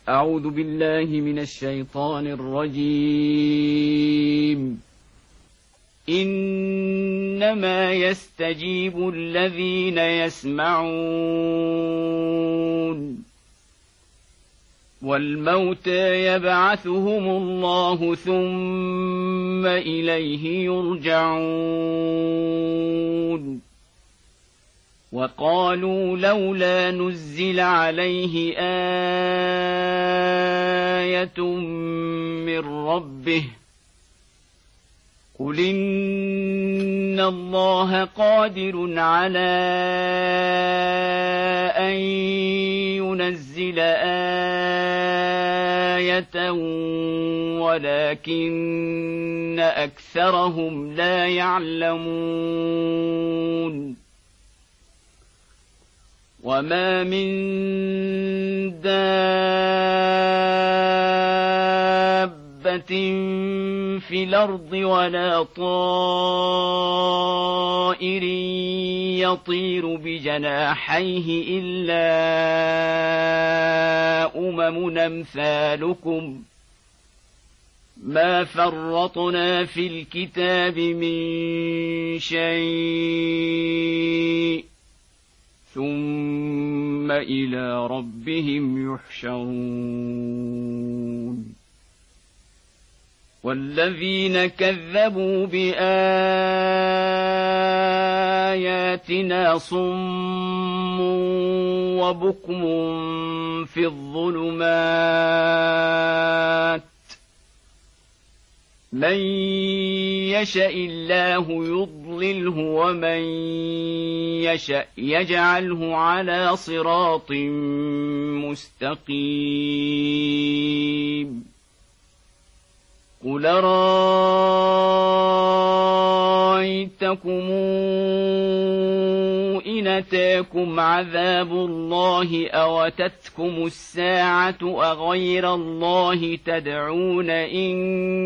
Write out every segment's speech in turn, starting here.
أعوذ بالله من الشيطان الرجيم. إنما يستجيب الذين يسمعون، والموتى يبعثهم الله ثم إليه يرجعون. وقالوا لولا نزل عليه آية من ربه، قل إن الله قادر على أن ينزل آية ولكن أكثرهم لا يعلمون. وما من دابة في الأرض ولا طائر يطير بجناحيه إلا أمم أمثالكم ما فرطنا في الكتاب من شيء ثم إلى ربهم يحشرون. والذين كذبوا بآياتنا صم وبكم في الظلمات، من يشاء الله يضلله ومن يشاء يجعله على صراط مستقيم. قل رأيتكم إن أتاكم عذاب الله أو أتتكم الساعة أغير الله تدعون إن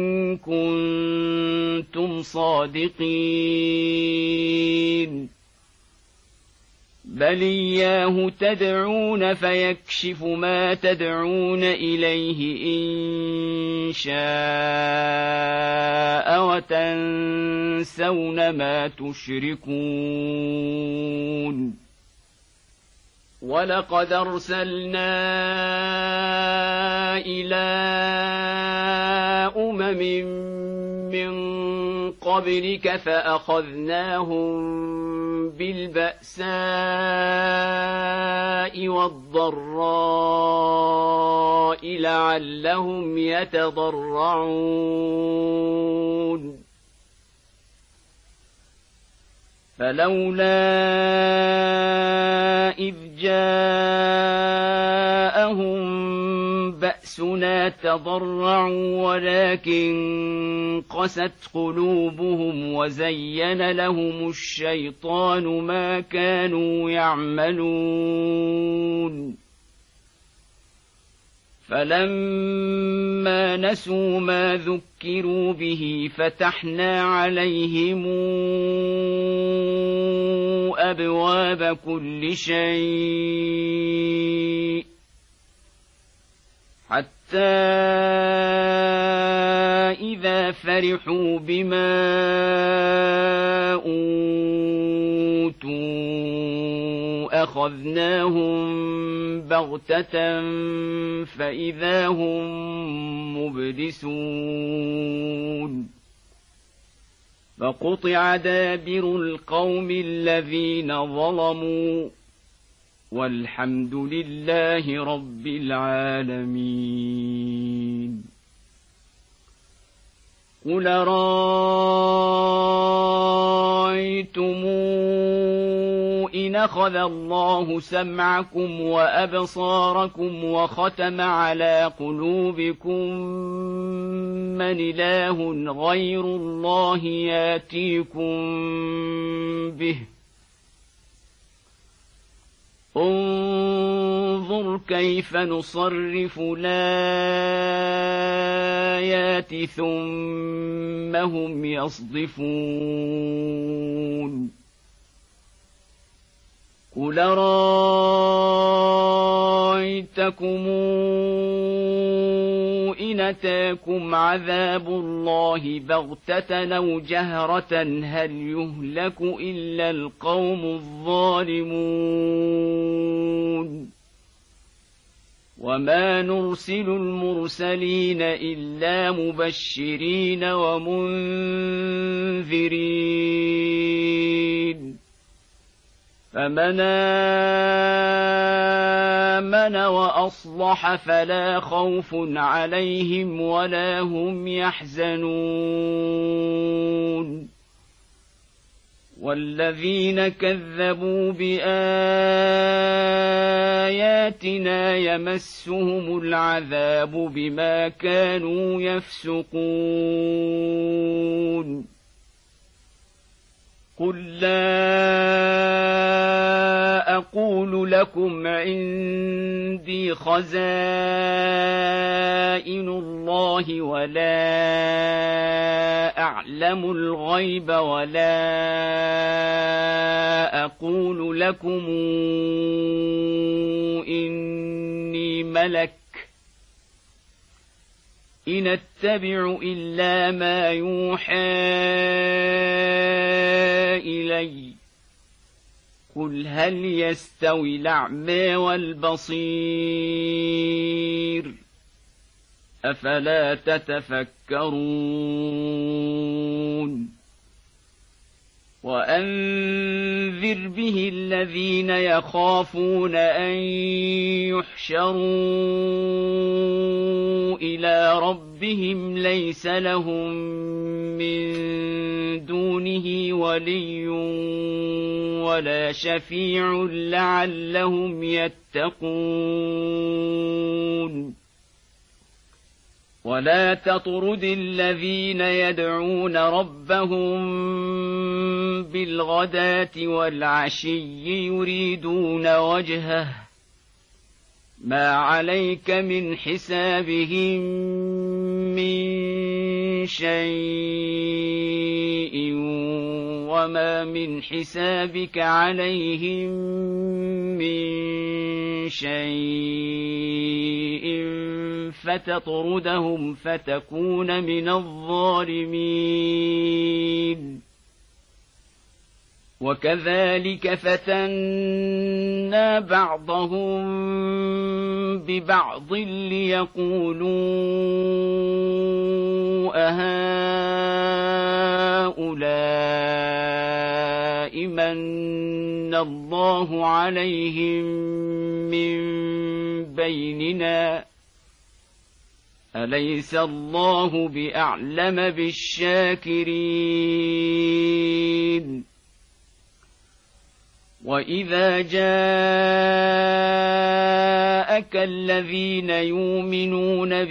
كنتم صادقين، بل إياه تدعون فيكشف ما تدعون إليه إن شاء وتنسون ما تشركون. ولقد أرسلنا إلى أمم من قبلك فأخذناهم بالبأساء والضراء لعلهم يتضرعون. فلولا إذ جاءهم بأسنا تضرعوا ولكن قست قلوبهم وزين لهم الشيطان ما كانوا يعملون. فلما نسوا ما ذكروا به فتحنا عليهم أبواب كل شيء حتى إذا فرحوا بما أوتوا أخذناهم بغتة فإذا هم مبلسون. فقطع دابر القوم الذين ظلموا والحمد لله رب العالمين. قل رأيتم إن أخذ الله سمعكم وأبصاركم وختم على قلوبكم من إله غير الله ياتيكم به، انظر كيف نصرف الآيات ثم هم يصدفون. قُلْ أَرَأَيْتَكُمْ إِنْ أَتَاكُمْ عَذَابُ اللَّهِ بَغْتَةً أَوْ جَهْرَةً هَلْ يُهْلَكُ إِلَّا الْقَوْمُ الظَّالِمُونَ وَمَا نُرْسِلُ الْمُرْسَلِينَ إِلَّا مُبَشِّرِينَ وَمُنذِرِينَ فَمَنْ آمَنَ وَأَصْلَحَ فَلَا خَوْفٌ عَلَيْهِمْ وَلَا هُمْ يَحْزَنُونَ وَالَّذِينَ كَذَّبُوا بِآيَاتِنَا يَمَسُّهُمُ الْعَذَابُ بِمَا كَانُوا يَفْسُقُونَ قُل لَّا أَقُولُ لَكُمْ عِندِي خَزَائِنُ اللَّهِ وَلَا أَعْلَمُ الْغَيْبَ وَلَا أَقُولُ لَكُمْ إِنِّي مَلَكٌ إِنْ أَتَّبِعُ إِلَّا مَا يُوحَىٰ إِلَيَّ قُلْ هَلْ يَسْتَوِي الْأَعْمَىٰ وَالْبَصِيرُ أَفَلَا تَتَفَكَّرُونَ وَأَنذِرْ بِهِ الَّذِينَ يَخَافُونَ أَن يُحْشَرُوا إِلَىٰ رَبِّهِمْ لَيْسَ لَهُم مِّن دُونِهِ وَلِيٌّ وَلَا شَفِيعٌ لَّعَلَّهُمْ يَتَّقُونَ وَلَا تَطْرُدِ الَّذِينَ يَدْعُونَ رَبَّهُم بِالْغَدَاةِ وَالْعَشِيِّ يُرِيدُونَ وَجْهَهُ مَا عَلَيْكَ مِنْ حِسَابِهِم مِّن شَيْءٍ وَمَا مِنْ حِسَابِكَ عَلَيْهِم مِّن شَيْءٍ فَتَطْرُدَهُمْ فَتَكُونَ مِنَ الظَّالِمِينَ وَكَذَلِكَ فَتَنَّا بَعْضَهُم بِبَعْضٍ لِيَقُولُوا أَهَٰؤُلَاءِ مَنَّ اللَّهُ عَلَيْهِم مِّن بَيْنِنَا أَلَيْسَ اللَّهُ بِأَعْلَمَ بِالشَّاكِرِينَ وَإِذَا جَاءَكَ الَّذِينَ يُؤْمِنُونَ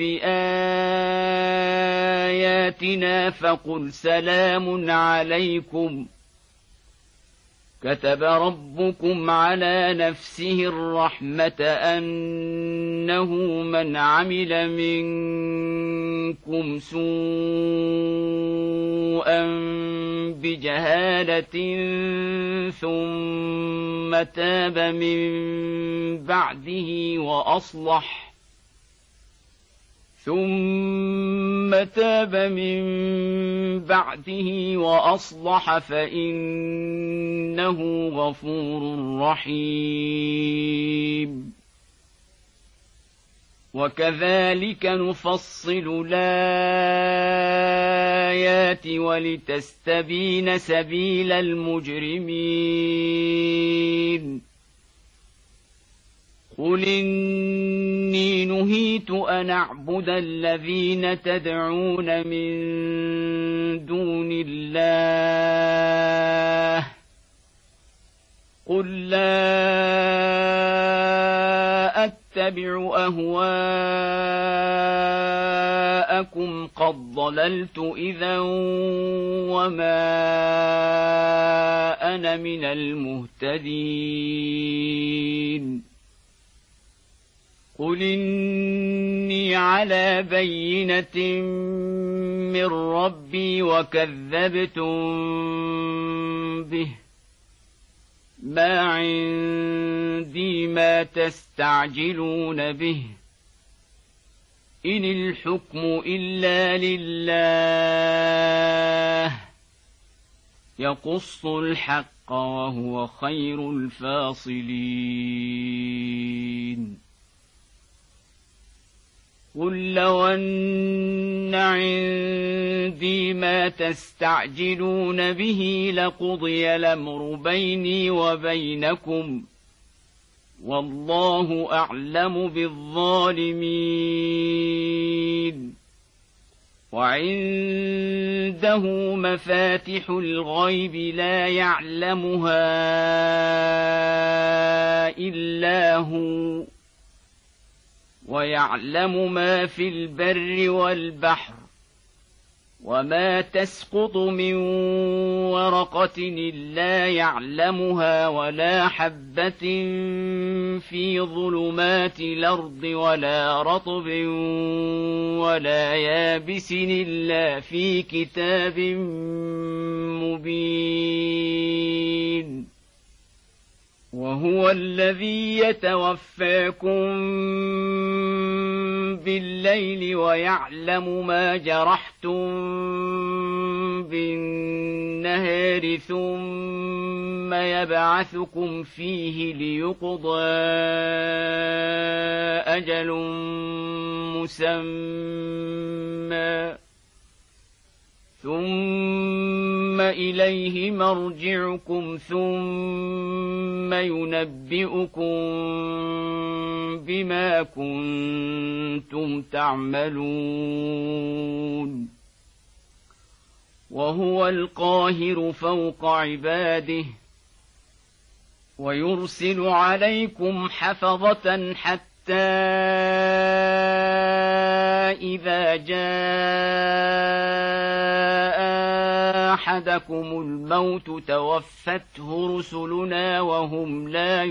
بِآيَاتِنَا فَقُلْ سَلَامٌ عَلَيْكُمْ كَتَبَ رَبُّكُمْ عَلَى نَفْسِهِ الرَّحْمَةَ أَنَّهُ مَنْ عَمِلَ مِنكُمْ سُوءًا بِجَهَالَةٍ ثُمَّ تَابَ مِن بَعْدِهِ وَأَصْلَحَ فَإِنَّهُ غَفُورٌ رَّحِيمٌ وَكَذَلِكَ نُفَصِّلُ الْآيَاتِ وَلِتَسْتَبِينَ سَبِيلَ الْمُجْرِمِينَ قُلْ إِنِّي نُهِيتُ أَنْ أَعْبُدَ الَّذِينَ تَدْعُونَ مِن دُونِ اللَّهِ قُل لَّا أَتَّبِعُ أَهْوَاءَكُمْ قَدْ ضَلَلْتُ إِذًا وَمَا أَنَا مِنَ المهتدين قُلْ إِنِّي عَلَىٰ بَيِّنَةٍ مِّن رَّبِّي وَكَذَّبْتُم بِهِ ما عندي ما تستعجلون به إن الحكم إلا لله يقص الحق وهو خير الفاصلين قل لو أن عندي ما تستعجلون به لقضي الأمر بيني وبينكم والله أعلم بالظالمين وعنده مفاتح الغيب لا يعلمها إلا هو ويعلم ما في البر والبحر وما تسقط من ورقة إلا يعلمها ولا حبة في ظلمات الأرض ولا رطب ولا يابس إلا في كتاب مبين وهو الذي يتوفاكم بالليل ويعلم ما جرحتم بالنهار ثم يبعثكم فيه ليقضى أجل مسمى ثم إليه مرجعكم ثم ينبئكم بما كنتم تعملون وهو القاهر فوق عباده ويرسل عليكم حفظة حتى إذا جاء أحدكم الموت توفته رسلنا وهم لا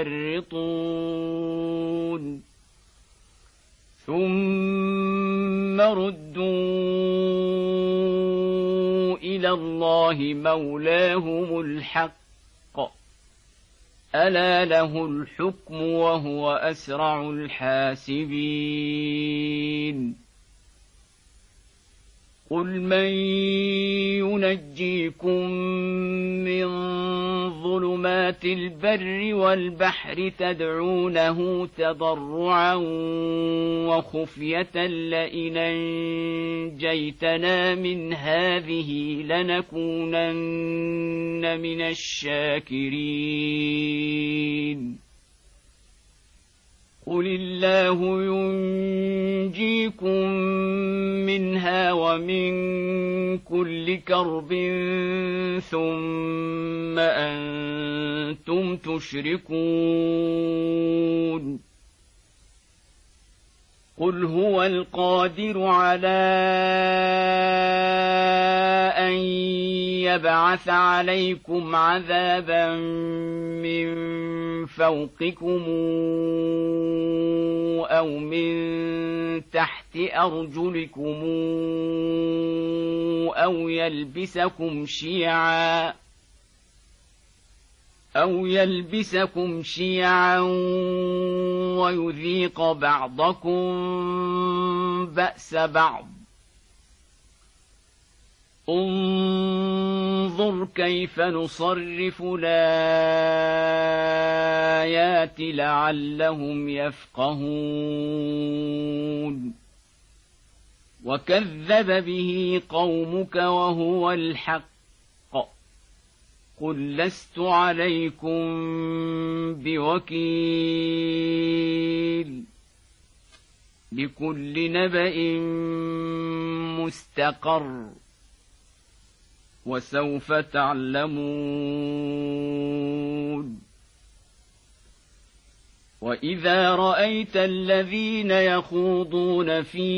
يفرطون ثم ردوا إلى الله مولاهم الحق ألا له الحكم وهو أسرع الحاسبين قل من ينجيكم من ظلمات البر والبحر تدعونه تضرعا وخفية لئن أنجيتنا من هذه لنكونن من الشاكرين قل الله ينجيكم منها ومن كل كرب ثم أنتم تشركون قل هو القادر على أن يبعث عليكم عذابا من فوقكم أو من تحت أرجلكم أو يلبسكم شيعا ويذيق بعضكم بأس بعض انظر كيف نصرف الآيات لعلهم يفقهون وكذب به قومك وهو الحق قل لست عليكم بوكيل لكل نبأ مستقر وسوف تعلمون وإذا رأيت الذين يخوضون في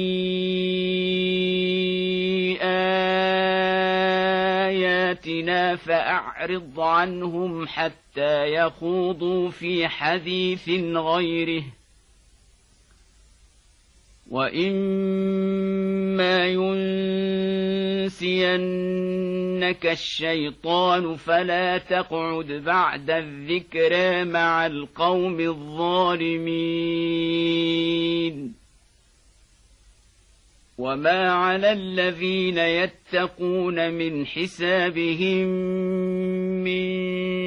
آياتنا فأعرض عنهم حتى يخوضوا في حديث غيره وإما ينسينك ينسينك الشيطان فلا تقعد بعد الذكرى مع القوم الظالمين. وما على الذين يتقون من حسابهم من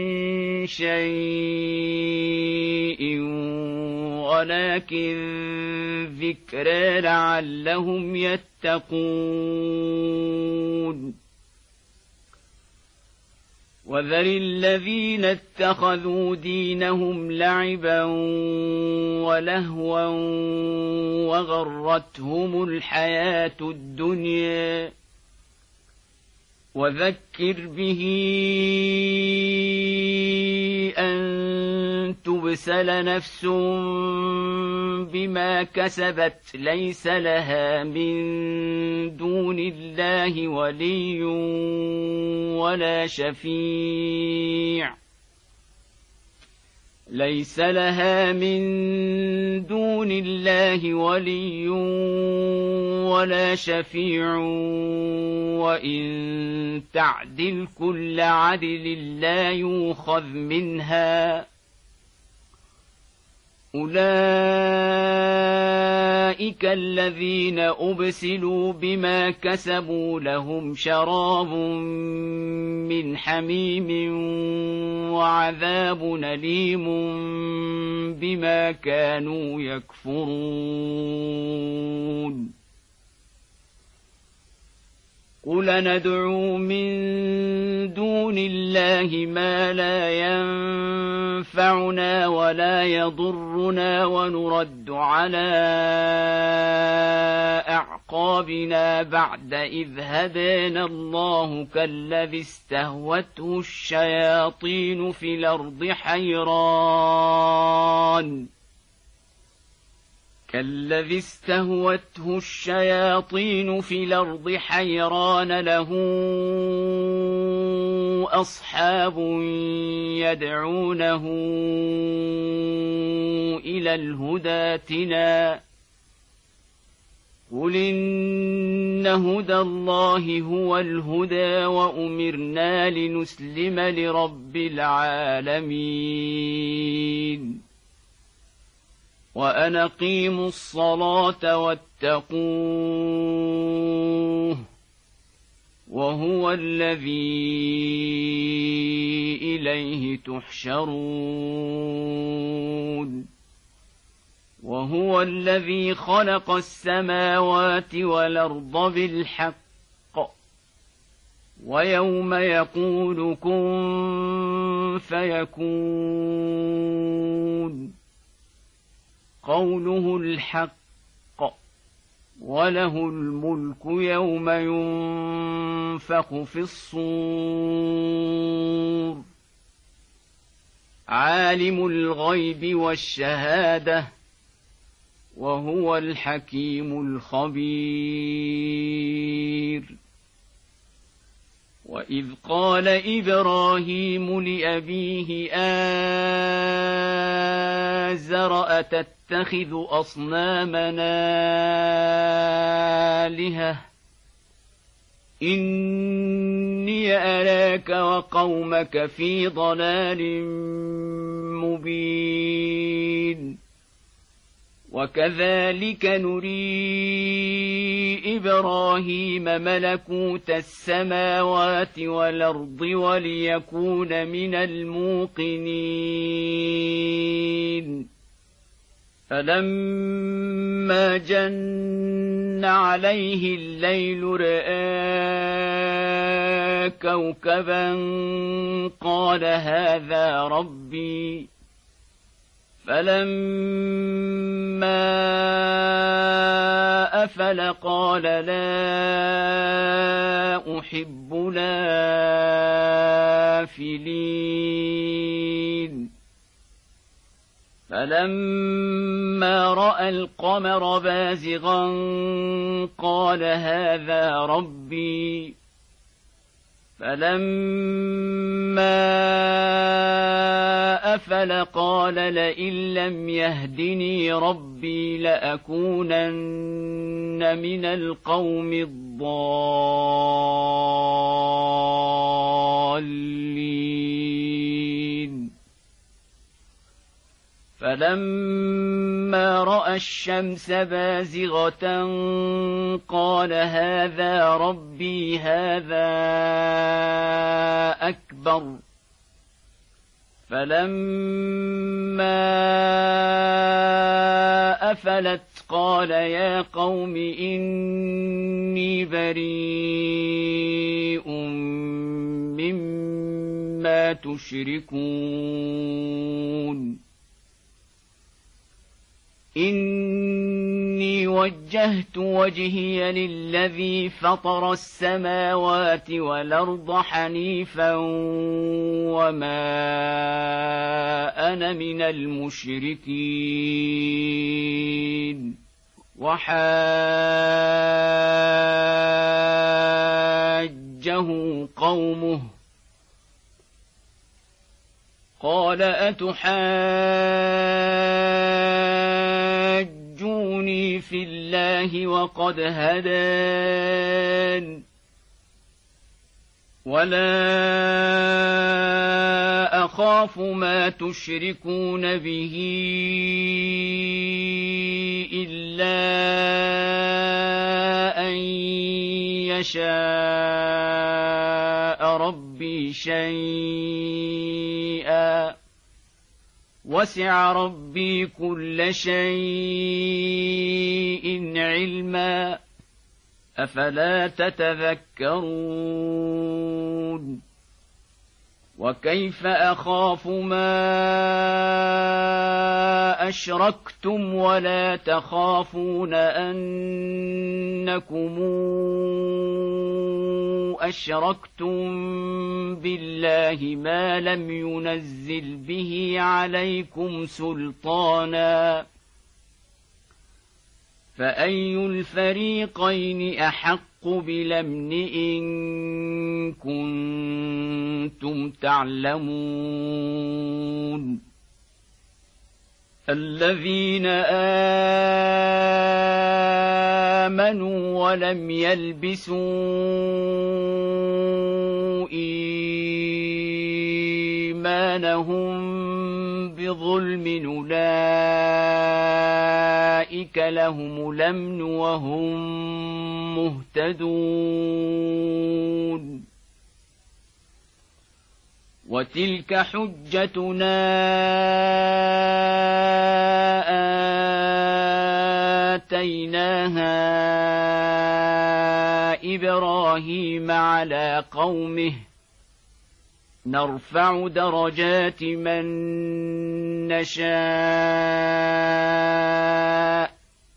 شيء ولكن ذكرى لعلهم يتقون. وذر الذين اتخذوا دينهم لعبا ولهوا وغرتهم الحياة الدنيا وذكر به أن تبسل نفس بما كسبت ليس لها من دون الله ولي ولا شفيع ليس لها من دون الله ولي ولا شفيع وإن تعدل كل عدل لا يؤخذ منها. أولئك الذين أبسلوا بما كسبوا لهم شراب من حميم وعذاب أليم بما كانوا يكفرون. قل ندعو من دون الله ما لا ينفعنا ولا يضرنا ونرد على أعقابنا بعد إذ هدانا الله كالذي استهوته الشياطين في الأرض حيران له أصحاب يدعونه إلى الهدى ائتنا قل إن هدى الله هو الهدى وأمرنا لنسلم لرب العالمين وأن أقيموا الصلاة واتقوه وهو الذي إليه تحشرون. وهو الذي خلق السماوات والأرض بالحق ويوم يقول كن فيكون قوله الحق وله الملك يوم ينفخ في الصور عالم الغيب والشهادة وهو الحكيم الخبير. وإذ قال إبراهيم لأبيه آزر أتتخذ أصنامنا آلهة إني أراك وقومك في ضلال مبين. وكذلك نري إبراهيم ملكوت السماوات والأرض وليكون من الموقنين. فلما جن عليه الليل رأى كوكبا قال هذا ربي فلما أفل قال لا أحب الآفلين. فلما رأى القمر بازغا قال هذا ربي فلما أفل قال لئن لم يهدني ربي لأكونن من القوم الضالين. فلما رأى الشمس بازغة قال هذا ربي هذا أكبر. فلما أفلت قال يا قوم إني بريء مما تشركون. إني وجهت وجهي للذي فطر السماوات والأرض حنيفا وما أنا من المشركين. وحاجه قومه قال أتحاجوني في الله وقد هدان ولا أخاف ما تشركون به إلا أن يشاء ربي شيئا وسع ربي كل شيء علما أفلا تتذكرون. وكيف أخاف ما أشركتم ولا تخافون أنكم أشركتم بالله ما لم ينزل به عليكم سلطانا فأي الفريقين أحق بالأمن إن كنتم تعلمون. الذين آمنوا ولم يلبسوا إيمانهم بظلم أولئك لهم الأمن وهم مهتدون. وتلك حجتنا آتيناها إبراهيم على قومه نرفع درجات من نشاء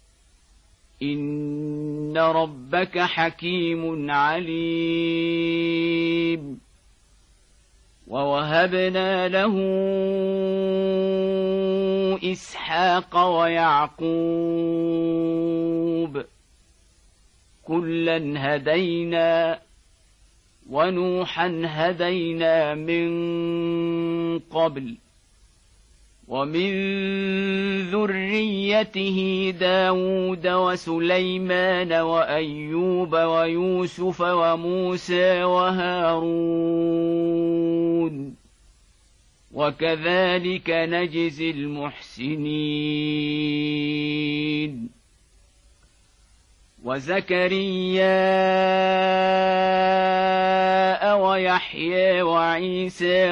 إن ربك حكيم عليم. ووهبنا له إسحاق ويعقوب كلا هدينا ونوحا هدينا من قبل ومن ذريته داود وسليمان وأيوب ويوسف وموسى وهارون وكذلك نجزي المحسنين. وزكريا ويحيى وعيسى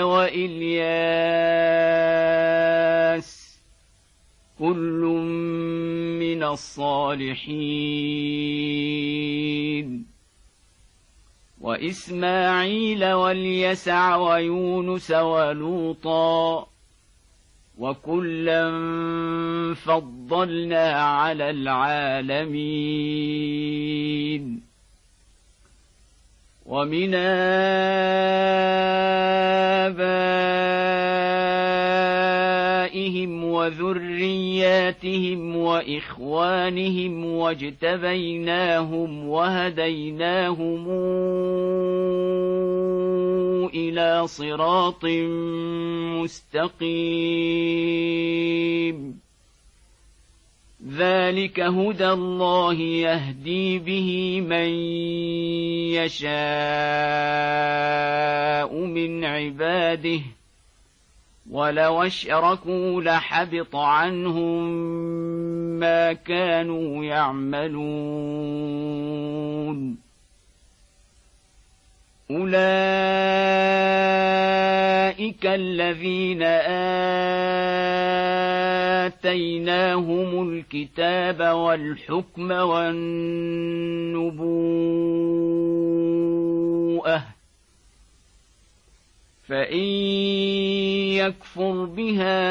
وإلياس كل من الصالحين. وإسماعيل واليسع ويونس ولوطا وكلا فضلنا على العالمين. ومن آبائهم وذرياتهم وإخوانهم واجتبيناهم وهديناهم إلى صراط مستقيم ذلك هدى الله يهدي به من يشاء من عباده ولو أشركوا لحبط عنهم ما كانوا يعملون أولئك الذين آتيناهم الكتاب والحكم والنبوءة فإن يكفر بها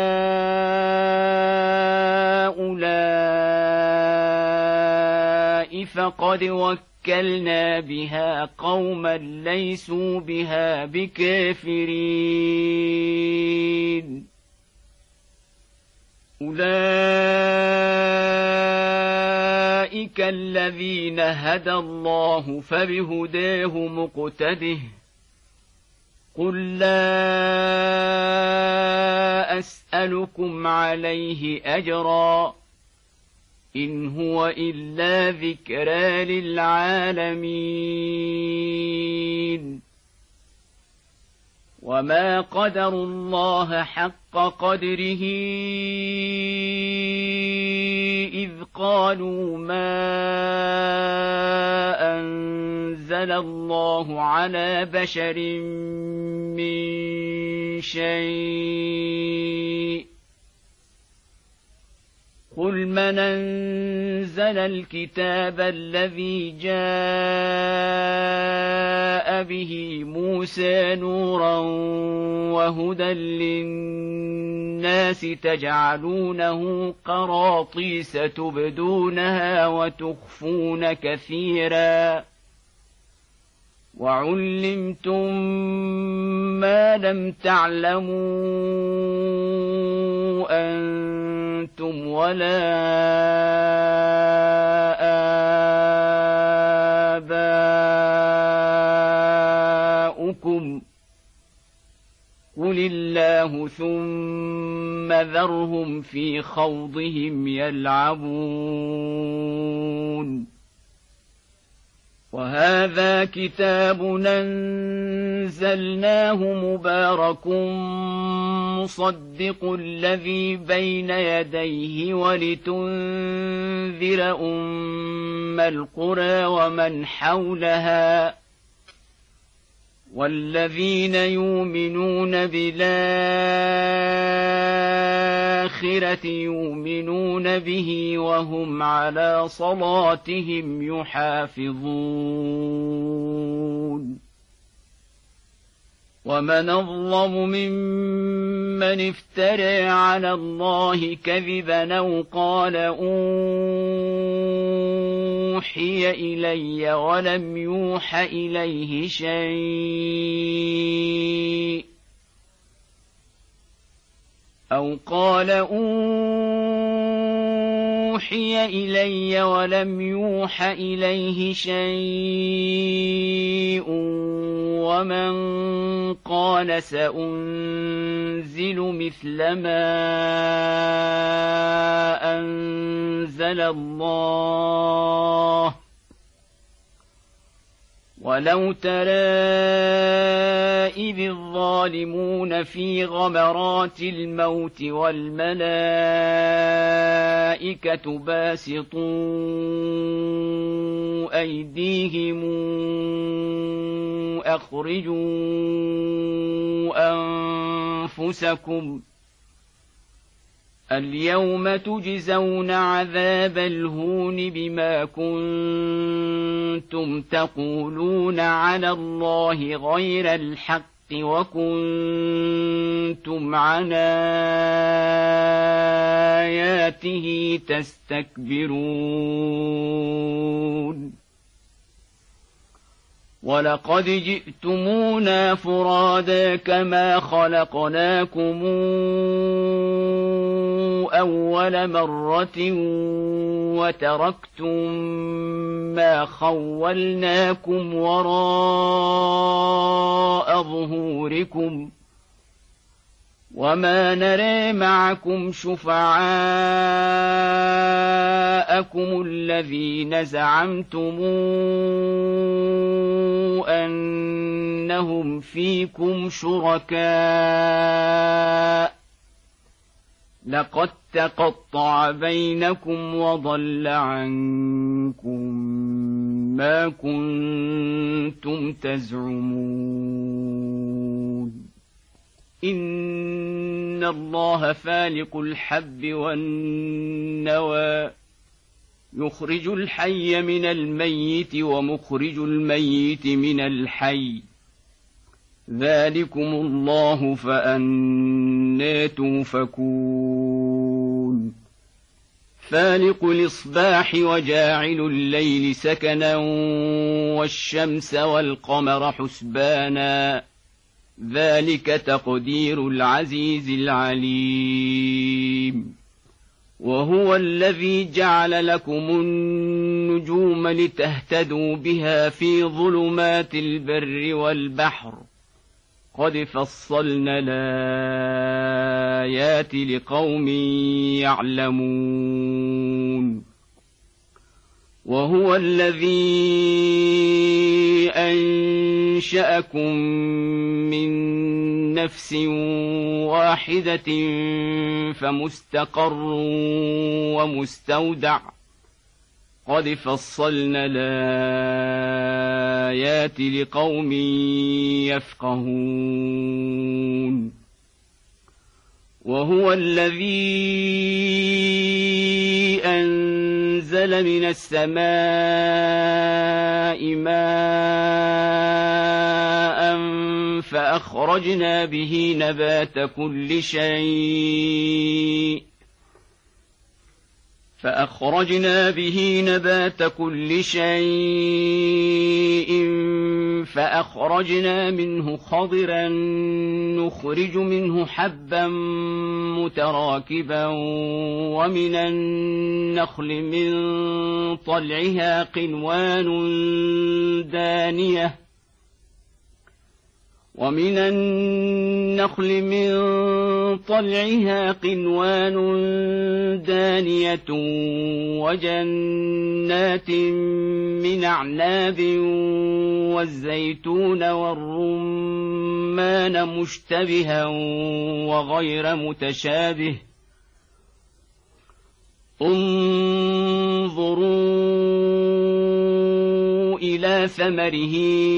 هؤلاء فقد وكلنا بها قوما ليسوا بها بكافرين أولئك الذين هدى الله فبهداه مقتده قل لا أسألكم عليه أجرا إن هو إلا ذكرى للعالمين وما قدروا الله حق قدره إذ قالوا ما أنزل الله على بشر من شيء قل من أنزل الكتاب الذي جاء به موسى نورا وهدى للناس تجعلونه قراطيس تبدونها وتخفون كثيرا وعلمتم ما لم تعلموا أنتم ولا آباؤكم قل الله ثم ذرهم في خوضهم يلعبون وهذا كتاب أنزلناه مبارك مصدق الذي بين يديه ولتنذر أم القرى ومن حولها والذين يؤمنون بالآخرة يؤمنون به وهم على صلاتهم يحافظون ومن أظلم ممن افترى على الله كذبا أو قال أوحي إلي ولم يوح إليه شيء أو قال أوحي إلي ولم يوح إليه شيء ومن قال سأنزل مثل ما أنزل الله ولو ترى إذ الظالمون في غمرات الموت والملائكة باسطوا أيديهم أخرجوا أنفسكم اليوم تجزون عذاب الهون بما كنتم تقولون على الله غير الحق وكنتم عن آياته تستكبرون ولقد جئتمونا فرادا كما خلقناكم أول مرة وتركتم ما خولناكم وراء ظهوركم وما نرى معكم شفعاءكم الذين زعمتم أنهم فيكم شركاء لقد تقطع بينكم وضل عنكم ما كنتم تزعمون إن الله فالق الحب والنوى يخرج الحي من الميت ومخرج الميت من الحي ذلكم الله فأنى توفكون فالق الإصباح وجاعل الليل سكنا والشمس والقمر حسبانا ذلك تقدير العزيز العليم وهو الذي جعل لكم النجوم لتهتدوا بها في ظلمات البر والبحر قد فصلنا الآيات لقوم يعلمون وهو الذي أنشأكم من نفس واحدة فمستقر ومستودع قد فصلنا الآيات لقوم يفقهون وهو الذي أنزل من السماء ماء فأخرجنا به نبات كل شيء فأخرجنا منه خضرا نخرج منه حبا متراكبا ومن النخل من طلعها قنوان دانية وجنات من أعناب والزيتون والرمان مشتبها وغير متشابه انظروا إلى ثمره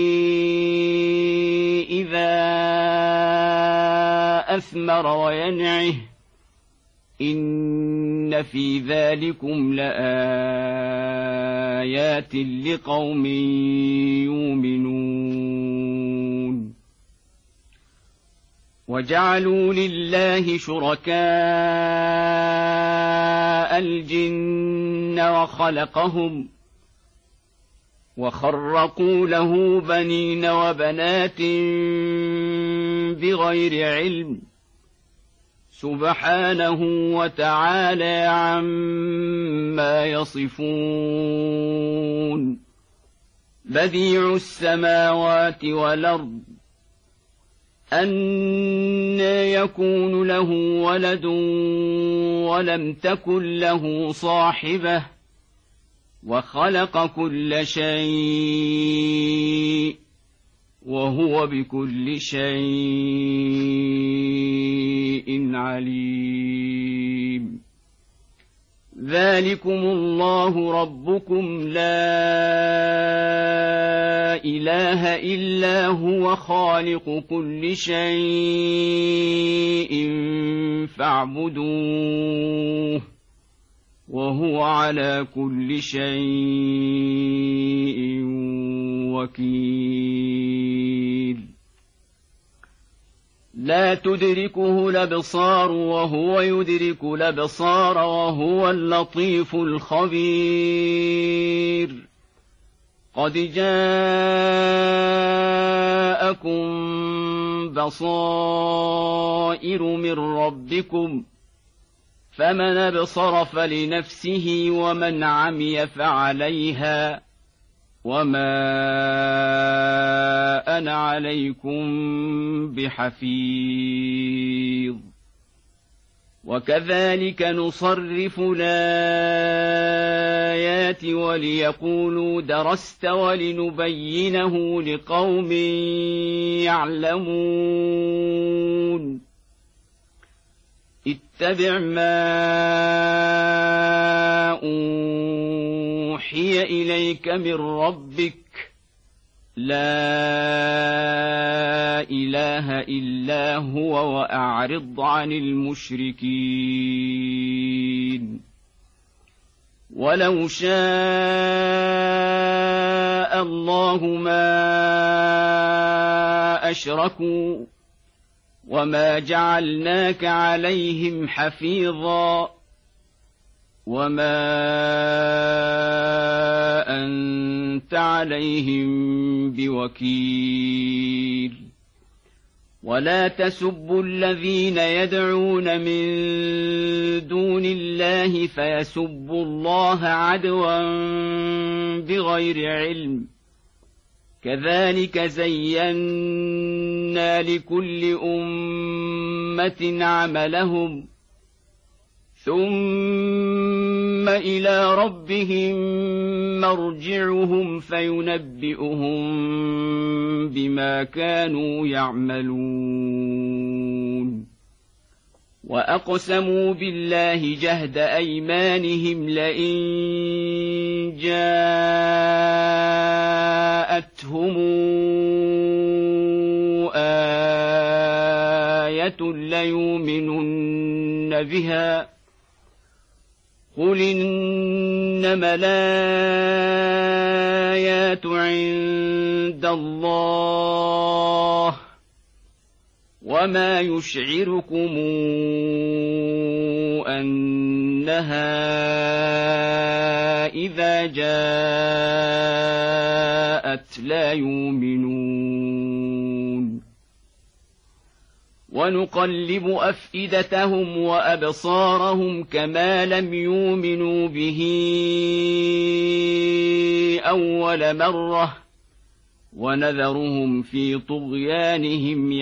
إذا أثمر وينعه إن في ذلكم لآيات لقوم يؤمنون وجعلوا لله شركاء الجن وخلقهم وخرقوا له بنين وبنات بغير علم سبحانه وتعالى عما يصفون بديع السماوات والأرض أنى يكون له ولد ولم تكن له صاحبة وخلق كل شيء وهو بكل شيء عليم ذلكم الله ربكم لا إله إلا هو خالق كل شيء فاعبدوه وهو على كل شيء وكيل لا تدركه الأبصار وهو يدرك الأبصار وهو اللطيف الخبير قد جاءكم بصائر من ربكم فمن أبصر فلنفسه ومن عمي فعليها وما أنا عليكم بحفيظ وكذلك نصرف الآيات وليقولوا درست ولنبينه لقوم يعلمون اتبع ما أوحي إليك من ربك لا إله إلا هو وأعرض عن المشركين ولو شاء الله ما أشركوا وما جعلناك عليهم حفيظا وما أنت عليهم بوكيل ولا تسبوا الذين يدعون من دون الله فيسبوا الله عدوا بغير علم كذلك زينا لكل أمة عملهم ثم إلى ربهم مرجعهم فينبئهم بما كانوا يعملون وأقسموا بالله جهد أيمانهم لئن جاءتهم آية ليؤمنن بها قل إنما الآيات عند الله وما يشعركم أنها إذا جاءت لا يؤمنون ونقلب أفئدتهم وأبصارهم كما لم يؤمنوا به أول مرة ونذرهم في طغيانهم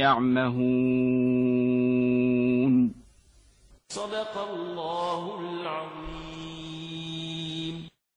يعمهون. صدق الله العظيم.